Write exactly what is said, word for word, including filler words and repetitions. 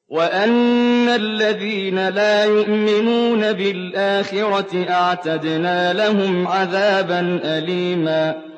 وَأَنَّ الَّذِينَ لَا يُؤْمِنُونَ بِالْآخِرَةِ أَعْتَدْنَا لَهُمْ عَذَابًا أَلِيمًا